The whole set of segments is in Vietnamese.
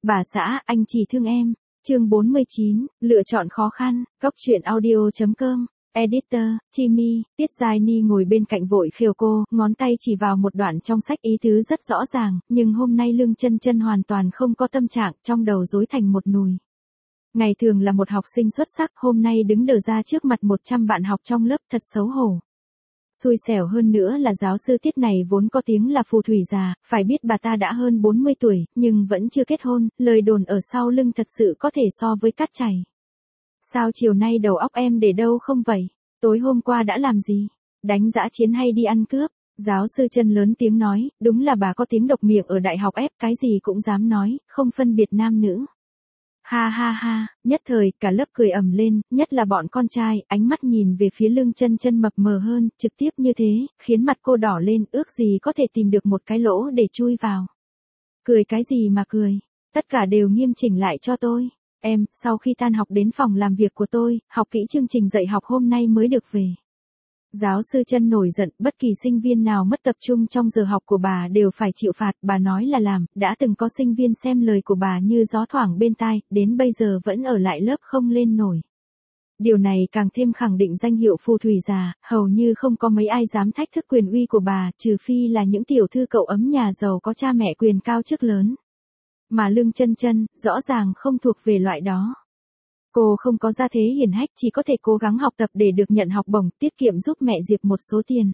Bà xã, anh chỉ thương em. Chương 49, lựa chọn khó khăn, Cóc truyện audio.com. Editor, Chimi, Tiết Giai Ni ngồi bên cạnh vội khều cô, ngón tay chỉ vào một đoạn trong sách ý tứ rất rõ ràng, nhưng hôm nay Lương Chân Chân hoàn toàn không có tâm trạng, trong đầu rối thành một nùi. Ngày thường là một học sinh xuất sắc, hôm nay đứng đờ ra trước mặt 100 bạn học trong lớp, thật xấu hổ. Xui xẻo hơn nữa là giáo sư Tiết này vốn có tiếng là phù thủy già, phải biết bà ta đã hơn 40 tuổi, nhưng vẫn chưa kết hôn, lời đồn ở sau lưng thật sự có thể so với cát chảy. Sao chiều nay đầu óc em để đâu không vậy? Tối hôm qua đã làm gì? Đánh dã chiến hay đi ăn cướp? Giáo sư Chân lớn tiếng nói, đúng là bà có tiếng độc miệng ở đại học ép, cái gì cũng dám nói, không phân biệt nam nữ. Ha ha ha, nhất thời cả lớp cười ầm lên, nhất là bọn con trai, ánh mắt nhìn về phía Lương Chân Chân mập mờ hơn, trực tiếp như thế, khiến mặt cô đỏ lên, ước gì có thể tìm được một cái lỗ để chui vào. Cười cái gì mà cười, tất cả đều nghiêm chỉnh lại cho tôi. Em, sau khi tan học đến phòng làm việc của tôi, học kỹ chương trình dạy học hôm nay mới được về. Giáo sư Chân nổi giận, bất kỳ sinh viên nào mất tập trung trong giờ học của bà đều phải chịu phạt, bà nói là làm, đã từng có sinh viên xem lời của bà như gió thoảng bên tai, đến bây giờ vẫn ở lại lớp không lên nổi. Điều này càng thêm khẳng định danh hiệu phù thủy già, hầu như không có mấy ai dám thách thức quyền uy của bà, trừ phi là những tiểu thư cậu ấm nhà giàu có cha mẹ quyền cao chức lớn. Mà Lương Chân Chân, rõ ràng không thuộc về loại đó. Cô không có gia thế hiển hách, chỉ có thể cố gắng học tập để được nhận học bổng, tiết kiệm giúp mẹ Diệp một số tiền.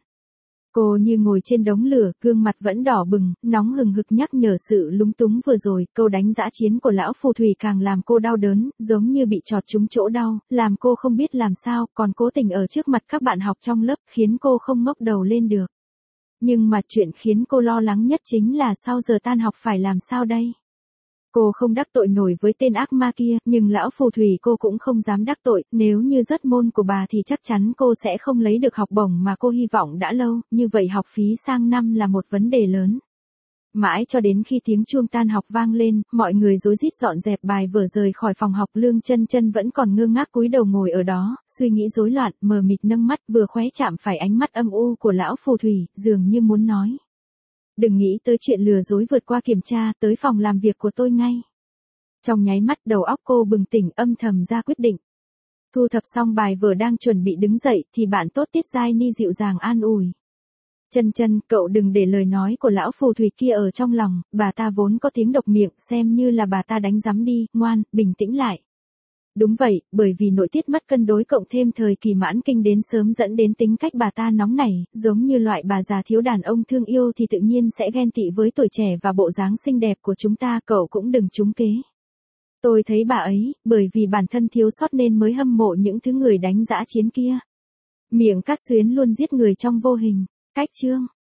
Cô như ngồi trên đống lửa, gương mặt vẫn đỏ bừng, nóng hừng hực nhắc nhở sự lúng túng vừa rồi, câu đánh dã chiến của lão phù thủy càng làm cô đau đớn, giống như bị chọt trúng chỗ đau, làm cô không biết làm sao, còn cố tình ở trước mặt các bạn học trong lớp, khiến cô không ngóc đầu lên được. Nhưng mà chuyện khiến cô lo lắng nhất chính là sau giờ tan học phải làm sao đây? Cô không đắc tội nổi với tên ác ma kia, nhưng lão phù thủy cô cũng không dám đắc tội, nếu như rớt môn của bà thì chắc chắn cô sẽ không lấy được học bổng mà cô hy vọng đã lâu, như vậy học phí sang năm là một vấn đề lớn. Mãi cho đến khi tiếng chuông tan học vang lên, mọi người rối rít dọn dẹp bài vở rời khỏi phòng học, Lương Chân Chân vẫn còn ngơ ngác cúi đầu ngồi ở đó, suy nghĩ rối loạn, mờ mịt nâng mắt, vừa khóe chạm phải ánh mắt âm u của lão phù thủy, dường như muốn nói. Đừng nghĩ tới chuyện lừa dối vượt qua kiểm tra, tới phòng làm việc của tôi ngay. Trong nháy mắt đầu óc cô bừng tỉnh, âm thầm ra quyết định. Thu thập xong bài vở đang chuẩn bị đứng dậy thì bạn tốt Tiết Giai Ni dịu dàng an ủi. Chân Chân, cậu đừng để lời nói của lão phù thủy kia ở trong lòng, bà ta vốn có tiếng độc miệng, xem như là bà ta đánh giám đi, ngoan, bình tĩnh lại. Đúng vậy, bởi vì nội tiết mất cân đối cộng thêm thời kỳ mãn kinh đến sớm dẫn đến tính cách bà ta nóng nảy, giống như loại bà già thiếu đàn ông thương yêu thì tự nhiên sẽ ghen tị với tuổi trẻ và bộ dáng xinh đẹp của chúng ta, cậu cũng đừng trúng kế. Tôi thấy bà ấy, bởi vì bản thân thiếu sót nên mới hâm mộ những thứ người đánh dã chiến kia. Miệng Cát Xuyến luôn giết người trong vô hình. Cách chương.